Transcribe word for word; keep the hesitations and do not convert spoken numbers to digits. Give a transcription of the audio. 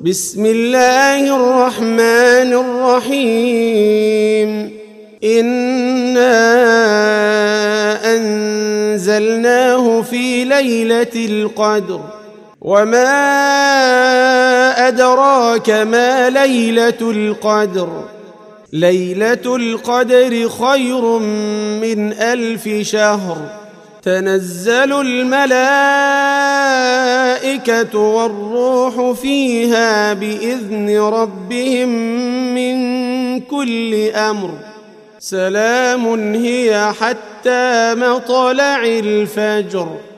بسم الله الرحمن الرحيم إنا أنزلناه في ليلة القدر وما أدراك ما ليلة القدر ليلة القدر خير من ألف شهر تنزل الملائكة والروح فيها بإذن ربهم من كل أمر سلام هي حتى مطلع الفجر.